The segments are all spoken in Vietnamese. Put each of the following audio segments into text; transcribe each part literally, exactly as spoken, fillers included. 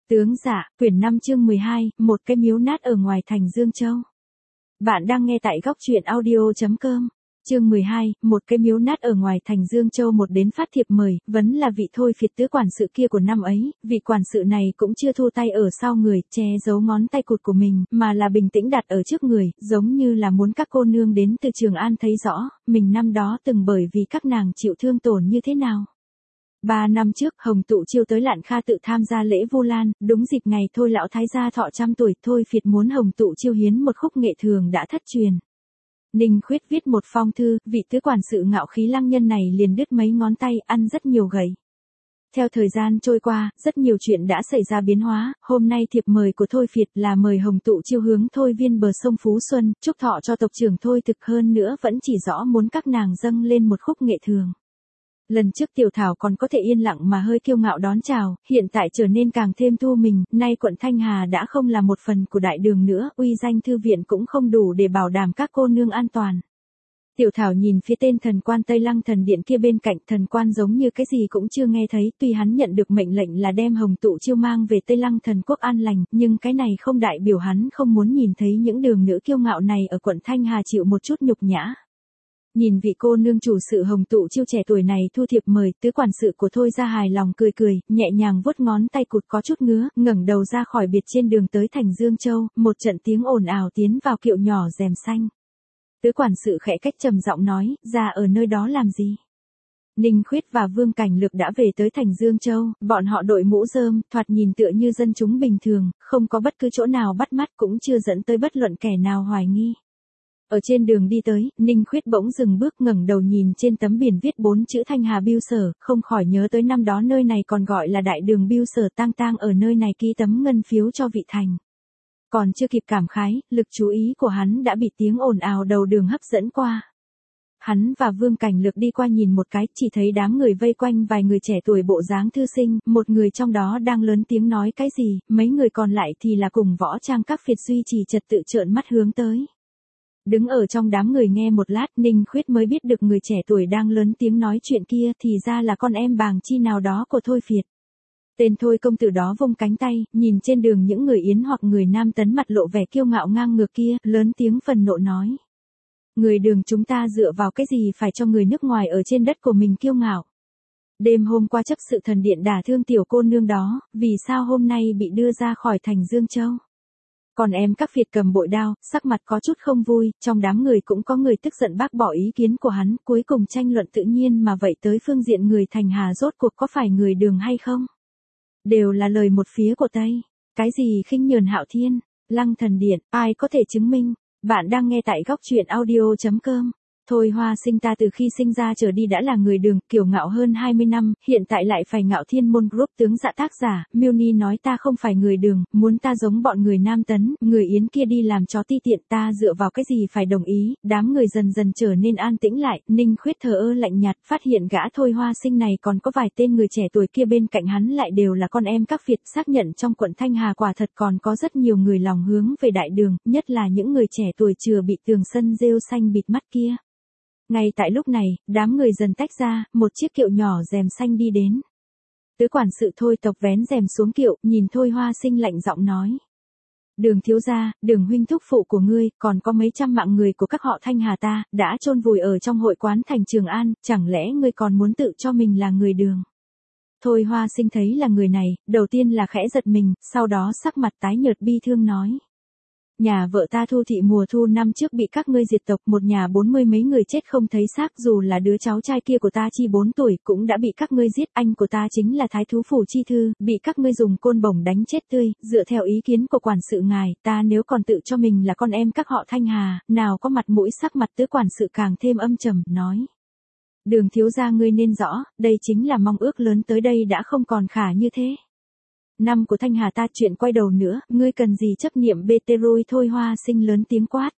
Tướng dạ, quyển năm chương mười hai, một cái miếu nát ở ngoài thành Dương Châu. Bạn đang nghe tại góc truyện audio chấm com. Chương mười hai, một cái miếu nát ở ngoài thành Dương Châu. Một đến phát thiệp mời, vấn là vị thôi phiệt tứ quản sự kia của năm ấy, vị quản sự này cũng chưa thu tay ở sau người, che giấu ngón tay cụt của mình, mà là bình tĩnh đặt ở trước người, giống như là muốn các cô nương đến từ Trường An thấy rõ, mình năm đó từng bởi vì các nàng chịu thương tổn như thế nào. Ba năm trước, Hồng Tụ Chiêu tới Lạn Kha tự tham gia lễ Vu Lan, đúng dịp ngày thôi lão thái gia thọ trăm tuổi, thôi phiệt muốn Hồng Tụ Chiêu hiến một khúc nghệ thường đã thất truyền. Ninh Khuyết viết một phong thư, vị tứ quản sự ngạo khí lăng nhân này liền đứt mấy ngón tay, ăn rất nhiều gậy. Theo thời gian trôi qua, rất nhiều chuyện đã xảy ra biến hóa, hôm nay thiệp mời của Thôi Phiệt là mời Hồng Tụ Chiêu hướng Thôi Viên bờ sông Phú Xuân, chúc thọ cho tộc trưởng Thôi Thực, hơn nữa vẫn chỉ rõ muốn các nàng dâng lên một khúc nghệ thường. Lần trước Tiểu Thảo còn có thể yên lặng mà hơi kiêu ngạo đón chào, hiện tại trở nên càng thêm thu mình, nay quận Thanh Hà đã không là một phần của đại đường nữa, uy danh thư viện cũng không đủ để bảo đảm các cô nương an toàn. Tiểu Thảo nhìn phía tên thần quan Tây Lăng thần điện kia bên cạnh, thần quan giống như cái gì cũng chưa nghe thấy, tuy hắn nhận được mệnh lệnh là đem Hồng Tụ Chiêu mang về Tây Lăng thần quốc an lành, nhưng cái này không đại biểu hắn không muốn nhìn thấy những đường nữ kiêu ngạo này ở quận Thanh Hà chịu một chút nhục nhã. Nhìn vị cô nương chủ sự Hồng Tụ Chiêu trẻ tuổi này thu thiệp mời, tứ quản sự của Thôi ra hài lòng cười cười, nhẹ nhàng vuốt ngón tay cụt có chút ngứa, ngẩng đầu ra khỏi biệt trên đường tới thành Dương Châu, một trận tiếng ồn ào tiến vào kiệu nhỏ rèm xanh. Tứ quản sự khẽ cách trầm giọng nói, ra ở nơi đó làm gì? Ninh Khuyết và Vương Cảnh Lược đã về tới thành Dương Châu, bọn họ đội mũ rơm, thoạt nhìn tựa như dân chúng bình thường, không có bất cứ chỗ nào bắt mắt, cũng chưa dẫn tới bất luận kẻ nào hoài nghi. Ở trên đường đi tới, Ninh Khuyết bỗng dừng bước, ngẩng đầu nhìn trên tấm biển viết bốn chữ Thanh Hà Biêu Sở, không khỏi nhớ tới năm đó nơi này còn gọi là Đại Đường Biêu Sở, tang tang ở nơi này ký tấm ngân phiếu cho vị thành. Còn chưa kịp cảm khái, lực chú ý của hắn đã bị tiếng ồn ào đầu đường hấp dẫn qua. Hắn và Vương Cảnh Lược đi qua nhìn một cái, chỉ thấy đám người vây quanh vài người trẻ tuổi bộ dáng thư sinh, một người trong đó đang lớn tiếng nói cái gì, mấy người còn lại thì là cùng võ trang các phiệt duy trì trật tự trợn mắt hướng tới. Đứng ở trong đám người nghe một lát, Ninh Khuyết mới biết được người trẻ tuổi đang lớn tiếng nói chuyện kia thì ra là con em Bàng Chi nào đó của Thôi Phiệt. Tên Thôi công tử đó vung cánh tay, nhìn trên đường những người Yến hoặc người Nam Tấn mặt lộ vẻ kiêu ngạo ngang ngược kia, lớn tiếng phần nộ nói. Người Đường chúng ta dựa vào cái gì phải cho người nước ngoài ở trên đất của mình kiêu ngạo? Đêm hôm qua chấp sự thần điện đả thương tiểu cô nương đó, vì sao hôm nay bị đưa ra khỏi thành Dương Châu? Còn em các phiệt cầm bội đao, sắc mặt có chút không vui, trong đám người cũng có người tức giận bác bỏ ý kiến của hắn, cuối cùng tranh luận tự nhiên mà vậy tới phương diện người Thành Hà rốt cuộc có phải người Đường hay không? Đều là lời một phía của Tây. Cái gì khinh nhờn Hạo Thiên, Lăng thần điện, ai có thể chứng minh? Bạn đang nghe tại góc truyện audio chấm com. Thôi Hoa Sinh ta từ khi sinh ra trở đi đã là người Đường, kiêu ngạo hơn hai mươi năm, hiện tại lại phải ngạo Thiên Môn Group tướng dạ tác giả, Miêu Ni nói ta không phải người Đường, muốn ta giống bọn người Nam Tấn, người Yến kia đi làm chó ti tiện, ta dựa vào cái gì phải đồng ý, đám người dần dần trở nên an tĩnh lại, Ninh Khuyết thờ ơ lạnh nhạt, phát hiện gã Thôi Hoa Sinh này còn có vài tên người trẻ tuổi kia bên cạnh hắn lại đều là con em các phiệt, xác nhận trong quận Thanh Hà quả thật còn có rất nhiều người lòng hướng về đại đường, nhất là những người trẻ tuổi chừa bị tường sân rêu xanh bịt mắt kia. Ngay tại lúc này, đám người dần tách ra, một chiếc kiệu nhỏ rèm xanh đi đến. Tứ quản sự Thôi tộc vén rèm xuống kiệu, nhìn Thôi Hoa Sinh lạnh giọng nói. Đường thiếu gia, Đường huynh thúc phụ của ngươi, còn có mấy trăm mạng người của các họ Thanh Hà ta, đã chôn vùi ở trong hội quán thành Trường An, chẳng lẽ ngươi còn muốn tự cho mình là người Đường? Thôi Hoa Sinh thấy là người này, đầu tiên là khẽ giật mình, sau đó sắc mặt tái nhợt bi thương nói. Nhà vợ ta Thu thị mùa thu năm trước bị các ngươi diệt tộc, một nhà bốn mươi mấy người chết không thấy xác, dù là đứa cháu trai kia của ta chi bốn tuổi cũng đã bị các ngươi giết, anh của ta chính là Thái thú phủ Chi Thư, bị các ngươi dùng côn bổng đánh chết tươi, dựa theo ý kiến của quản sự ngài, ta nếu còn tự cho mình là con em các họ Thanh Hà, nào có mặt mũi, sắc mặt tứ quản sự càng thêm âm trầm, nói. Đường thiếu gia ngươi nên rõ, đây chính là mong ước lớn tới đây đã không còn khả như thế. Năm của Thanh Hà ta chuyện quay đầu nữa, ngươi cần gì chấp niệm bê tê rôi? Thôi Hoa Sinh lớn tiếng quát.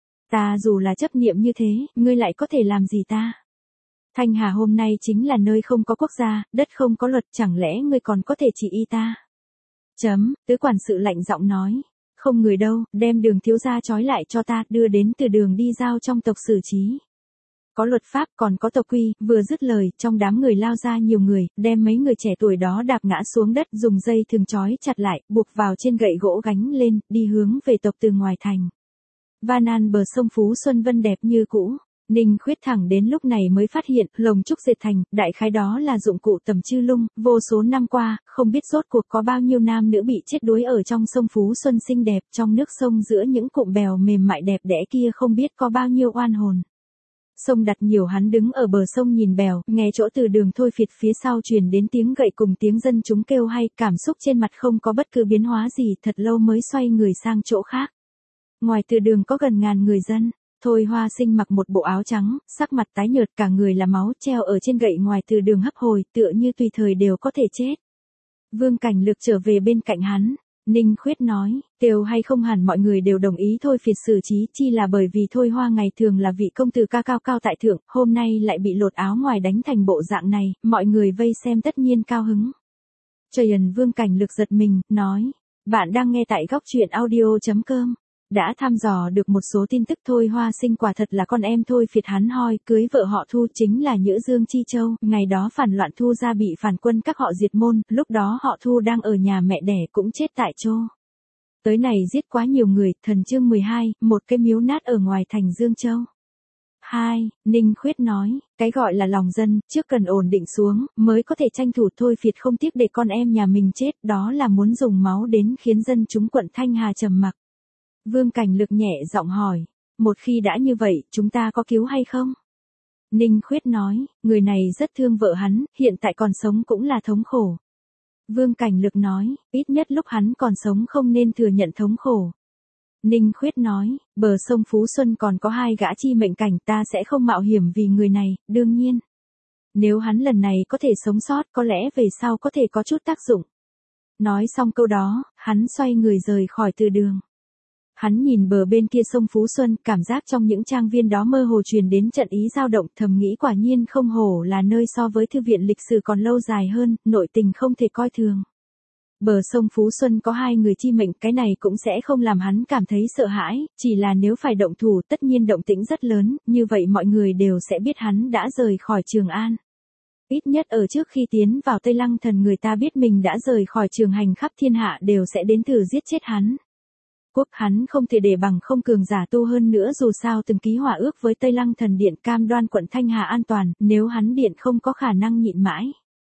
Ta dù là chấp niệm như thế, ngươi lại có thể làm gì ta? Thanh Hà hôm nay chính là nơi không có quốc gia, đất không có luật, chẳng lẽ ngươi còn có thể chỉ y ta? Chấm, tứ quản sự lạnh giọng nói. Không người đâu, đem Đường thiếu gia trói lại cho ta, đưa đến từ đường đi giao trong tộc xử trí. có luật pháp, còn có tộc quy, vừa dứt lời, trong đám người lao ra nhiều người, đem mấy người trẻ tuổi đó đạp ngã xuống đất, dùng dây thừng trói chặt lại, buộc vào trên gậy gỗ gánh lên, đi hướng về tộc từ ngoài thành. Vanan bờ sông Phú Xuân Vân đẹp như cũ. Ninh Khuyết thẳng đến lúc này mới phát hiện, lồng trúc dệt thành, đại khái đó là dụng cụ tầm chư lung, vô số năm qua, không biết rốt cuộc có bao nhiêu nam nữ bị chết đuối ở trong sông Phú Xuân xinh đẹp, trong nước sông giữa những cụm bèo mềm mại đẹp đẽ kia không biết có bao nhiêu oan hồn. Sông đặt nhiều hắn đứng ở bờ sông nhìn bèo, nghe chỗ từ đường thôi phiệt phía sau truyền đến tiếng gậy cùng tiếng dân chúng kêu hay, cảm xúc trên mặt không có bất cứ biến hóa gì, thật lâu mới xoay người sang chỗ khác. Ngoài từ đường có gần ngàn người dân. Thôi Hoa Sinh mặc một bộ áo trắng, sắc mặt tái nhợt, cả người là máu, treo ở trên gậy ngoài từ đường hấp hồi, tựa như tùy thời đều có thể chết. Vương Cảnh Lực trở về bên cạnh hắn. Ninh Khuyết nói, đều hay không hẳn mọi người đều đồng ý thôi phiệt xử trí, chi là bởi vì Thôi Hoa ngày thường là vị công tử ca cao cao tại thượng, hôm nay lại bị lột áo ngoài đánh thành bộ dạng này, mọi người vây xem tất nhiên cao hứng. Trời ẩn Vương Cảnh Lực giật mình, nói, bạn đang nghe tại góc truyện audio.com. Đã thăm dò được một số tin tức. Thôi Hoa Sinh quả thật là con em Thôi phiệt hắn hoi, cưới vợ họ Thu chính là Nhữ Dương Chi Châu, ngày đó phản loạn Thu gia bị phản quân các họ diệt môn, lúc đó họ Thu đang ở nhà mẹ đẻ cũng chết tại chỗ. Tới này giết quá nhiều người. Thần chương mười hai, một cái miếu nát ở ngoài thành Dương Châu. hai. Ninh Khuyết nói, cái gọi là lòng dân, trước cần ổn định xuống, mới có thể tranh thủ. Thôi phiệt không tiếc để con em nhà mình chết, đó là muốn dùng máu đến khiến dân chúng quận Thanh Hà trầm mặc. Vương Cảnh Lực nhẹ giọng hỏi, một khi đã như vậy, chúng ta có cứu hay không? Ninh Khuyết nói, người này rất thương vợ hắn, hiện tại còn sống cũng là thống khổ. Vương Cảnh Lực nói, ít nhất lúc hắn còn sống không nên thừa nhận thống khổ. Ninh Khuyết nói, bờ sông Phú Xuân còn có hai gã chi mệnh cảnh, ta sẽ không mạo hiểm vì người này, đương nhiên. Nếu hắn lần này có thể sống sót, có lẽ về sau có thể có chút tác dụng. Nói xong câu đó, hắn xoay người rời khỏi từ đường. Hắn nhìn bờ bên kia sông Phú Xuân, cảm giác trong những trang viên đó mơ hồ truyền đến trận ý dao động, thầm nghĩ quả nhiên không hổ là nơi so với thư viện lịch sử còn lâu dài hơn, nội tình không thể coi thường. Bờ sông Phú Xuân có hai người chi mệnh, cái này cũng sẽ không làm hắn cảm thấy sợ hãi, chỉ là nếu phải động thủ tất nhiên động tĩnh rất lớn, như vậy mọi người đều sẽ biết hắn đã rời khỏi Trường An. Ít nhất ở trước khi tiến vào Tây Lăng Thần người ta biết mình đã rời khỏi trường hành khắp thiên hạ đều sẽ đến thử giết chết hắn. Quốc hắn không thể để bằng không cường giả tu hơn nữa, dù sao từng ký hòa ước với Tây Lăng Thần Điện cam đoan quận Thanh Hà an toàn, nếu hắn điện không có khả năng nhịn mãi.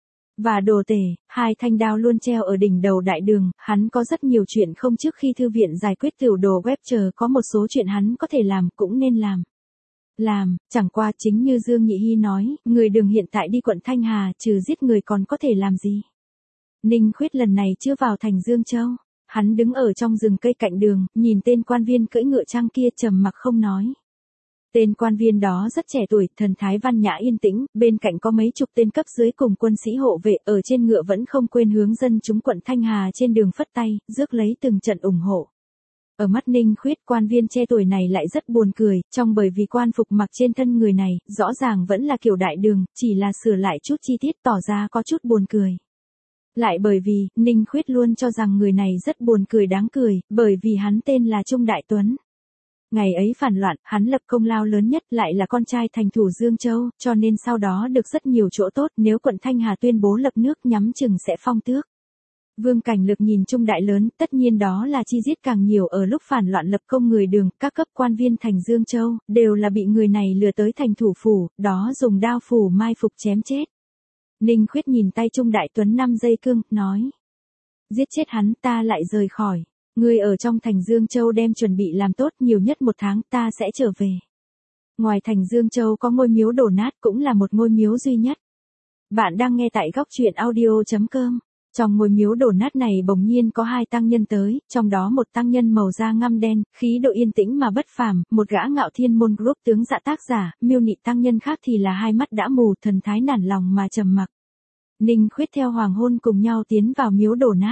Và đồ tể, hai thanh đao luôn treo ở đỉnh đầu đại đường, hắn có rất nhiều chuyện không trước khi thư viện giải quyết tiểu đồ web chờ có một số chuyện hắn có thể làm cũng nên làm. Làm, chẳng qua chính như Dương Nhị Hy nói, người đường hiện tại đi quận Thanh Hà trừ giết người còn có thể làm gì. Ninh Khuyết lần này chưa vào thành Dương Châu. Hắn đứng ở trong rừng cây cạnh đường, nhìn tên quan viên cưỡi ngựa trăng kia trầm mặc không nói. Tên quan viên đó rất trẻ tuổi, thần thái văn nhã yên tĩnh, bên cạnh có mấy chục tên cấp dưới cùng quân sĩ hộ vệ, ở trên ngựa vẫn không quên hướng dân chúng quận Thanh Hà trên đường phất tay, rước lấy từng trận ủng hộ. Ở mắt Ninh Khuyết, quan viên trẻ tuổi này lại rất buồn cười, trong bởi vì quan phục mặc trên thân người này, rõ ràng vẫn là kiểu đại đường, chỉ là sửa lại chút chi tiết tỏ ra có chút buồn cười. Lại bởi vì, Ninh Khuyết luôn cho rằng người này rất buồn cười đáng cười, bởi vì hắn tên là Trung Đại Tuấn. Ngày ấy phản loạn, hắn lập công lao lớn nhất, lại là con trai thành thủ Dương Châu, cho nên sau đó được rất nhiều chỗ tốt, nếu quận Thanh Hà tuyên bố lập nước nhắm chừng sẽ phong tước. Vương Cảnh Lực nhìn Trung Đại lớn, tất nhiên đó là chi giết càng nhiều ở lúc phản loạn lập công người đường, các cấp quan viên thành Dương Châu, đều là bị người này lừa tới thành thủ phủ, đó dùng đao phủ mai phục chém chết. Ninh Khuyết nhìn tay Trung Đại Tuấn năm giây cương, nói. Giết chết hắn ta lại rời khỏi. Ngươi ở trong thành Dương Châu đem chuẩn bị làm tốt, nhiều nhất một tháng ta sẽ trở về. Ngoài thành Dương Châu có ngôi miếu đổ nát, cũng là một ngôi miếu duy nhất. Bạn đang nghe tại góc truyện audio.com. Trong ngôi miếu đổ nát này bỗng nhiên có hai tăng nhân tới, trong đó một tăng nhân màu da ngăm đen, khí độ yên tĩnh mà bất phàm, một gã Ngạo Thiên Môn Group tướng dạ tác giả, miêu nị tăng nhân khác thì là hai mắt đã mù, thần thái nản lòng mà trầm mặc. Ninh Khuyết theo hoàng hôn cùng nhau tiến vào miếu đổ nát.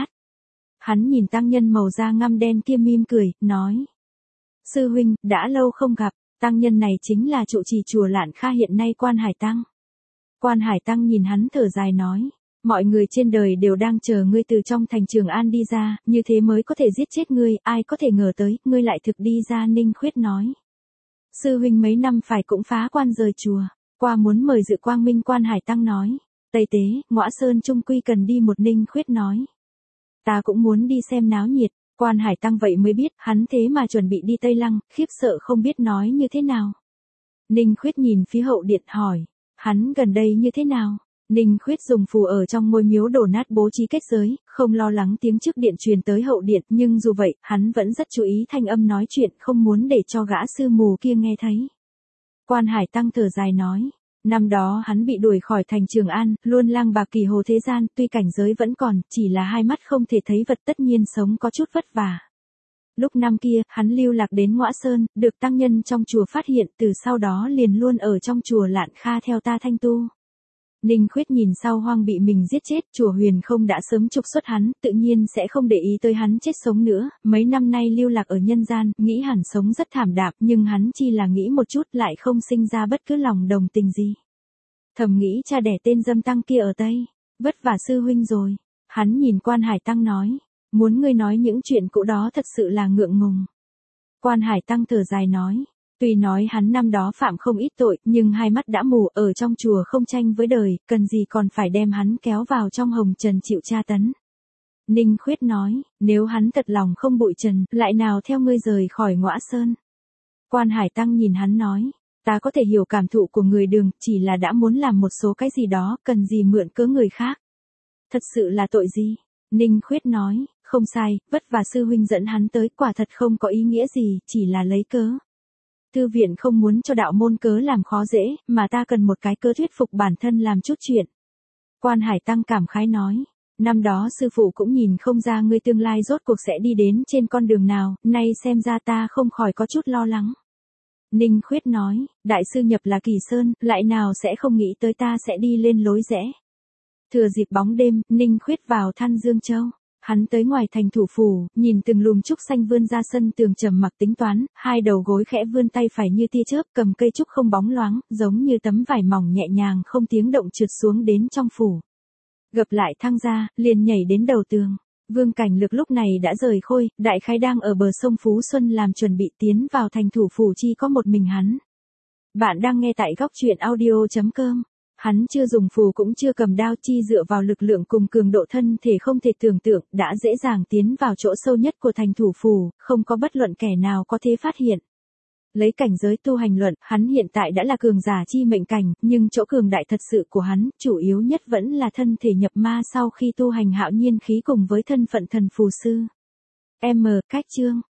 Hắn nhìn tăng nhân màu da ngăm đen kia mỉm cười, nói. Sư huynh, đã lâu không gặp, tăng nhân này chính là trụ trì chùa Lạn Kha hiện nay Quan Hải Tăng. Quan Hải Tăng nhìn hắn thở dài nói. Mọi người trên đời đều đang chờ ngươi từ trong thành Trường An đi ra, như thế mới có thể giết chết ngươi, ai có thể ngờ tới, ngươi lại thực đi ra. Ninh Khuyết nói. Sư huynh mấy năm phải cũng phá quan rời chùa, qua muốn mời dự Quang Minh. Quan Hải Tăng nói. Tây tế, Ngõa Sơn trung quy cần đi một. Ninh Khuyết nói. Ta cũng muốn đi xem náo nhiệt. Quan Hải Tăng vậy mới biết, hắn thế mà chuẩn bị đi Tây Lăng, khiếp sợ không biết nói như thế nào. Ninh Khuyết nhìn phía hậu điện hỏi. Hắn gần đây như thế nào? Ninh Khuyết dùng phù ở trong ngôi miếu đổ nát bố trí kết giới, không lo lắng tiếng trước điện truyền tới hậu điện, nhưng dù vậy, hắn vẫn rất chú ý thanh âm nói chuyện, không muốn để cho gã sư mù kia nghe thấy. Quan Hải Tăng thở dài nói. Năm đó hắn bị đuổi khỏi thành Trường An, luôn lang bạc kỳ hồ thế gian, tuy cảnh giới vẫn còn, chỉ là hai mắt không thể thấy vật, tất nhiên sống có chút vất vả. Lúc năm kia, hắn lưu lạc đến Ngõa Sơn, được tăng nhân trong chùa phát hiện, từ sau đó liền luôn ở trong chùa Lạn Kha theo ta thanh tu. Ninh Khuyết nhìn sau Hoang bị mình giết chết, chùa Huyền Không đã sớm trục xuất hắn, tự nhiên sẽ không để ý tới hắn chết sống nữa, mấy năm nay lưu lạc ở nhân gian, nghĩ hẳn sống rất thảm đạm, nhưng hắn chỉ là nghĩ một chút lại không sinh ra bất cứ lòng đồng tình gì. Thầm nghĩ cha đẻ tên dâm tăng kia ở Tây, vất vả sư huynh rồi. Hắn nhìn Quan Hải Tăng nói, muốn ngươi nói những chuyện cũ đó thật sự là ngượng ngùng. Quan Hải Tăng thở dài nói. Tuy nói hắn năm đó phạm không ít tội, nhưng hai mắt đã mù, ở trong chùa không tranh với đời, cần gì còn phải đem hắn kéo vào trong hồng trần chịu tra tấn. Ninh Khuyết nói, nếu hắn thật lòng không bụi trần, lại nào theo ngươi rời khỏi Ngõa Sơn. Quan Hải Tăng nhìn hắn nói, ta có thể hiểu cảm thụ của người Đường, chỉ là đã muốn làm một số cái gì đó, cần gì mượn cớ người khác. Thật sự là tội gì? Ninh Khuyết nói, không sai, vất vả sư huynh dẫn hắn tới, quả thật không có ý nghĩa gì, chỉ là lấy cớ. Thư viện không muốn cho đạo môn cớ làm khó dễ, mà ta cần một cái cớ thuyết phục bản thân làm chút chuyện. Quan Hải Tăng cảm khái nói, năm đó sư phụ cũng nhìn không ra ngươi tương lai rốt cuộc sẽ đi đến trên con đường nào, nay xem ra ta không khỏi có chút lo lắng. Ninh Khuyết nói, đại sư nhập là Kỳ Sơn, lại nào sẽ không nghĩ tới ta sẽ đi lên lối rẽ. Thừa dịp bóng đêm, Ninh Khuyết vào Than Dương Châu. Hắn tới ngoài thành thủ phủ, nhìn từng lùm trúc xanh vươn ra sân tường trầm mặc tính toán, hai đầu gối khẽ vươn tay phải như tia chớp cầm cây trúc không bóng loáng, giống như tấm vải mỏng nhẹ nhàng không tiếng động trượt xuống đến trong phủ. Gập lại thang ra, liền nhảy đến đầu tường. Vương Cảnh Lực lúc này đã rời Khôi, đại khái đang ở bờ sông Phú Xuân làm chuẩn bị tiến vào thành thủ phủ, chỉ có một mình hắn. Bạn đang nghe tại góc truyện audio chấm com. Hắn chưa dùng phù cũng chưa cầm đao, chi dựa vào lực lượng cùng cường độ thân thể không thể tưởng tượng, đã dễ dàng tiến vào chỗ sâu nhất của thành thủ phủ, không có bất luận kẻ nào có thể phát hiện. Lấy cảnh giới tu hành luận, hắn hiện tại đã là cường giả chi mệnh cảnh, nhưng chỗ cường đại thật sự của hắn, chủ yếu nhất vẫn là thân thể nhập ma sau khi tu hành hạo nhiên khí cùng với thân phận thần phù sư. M. Cách chương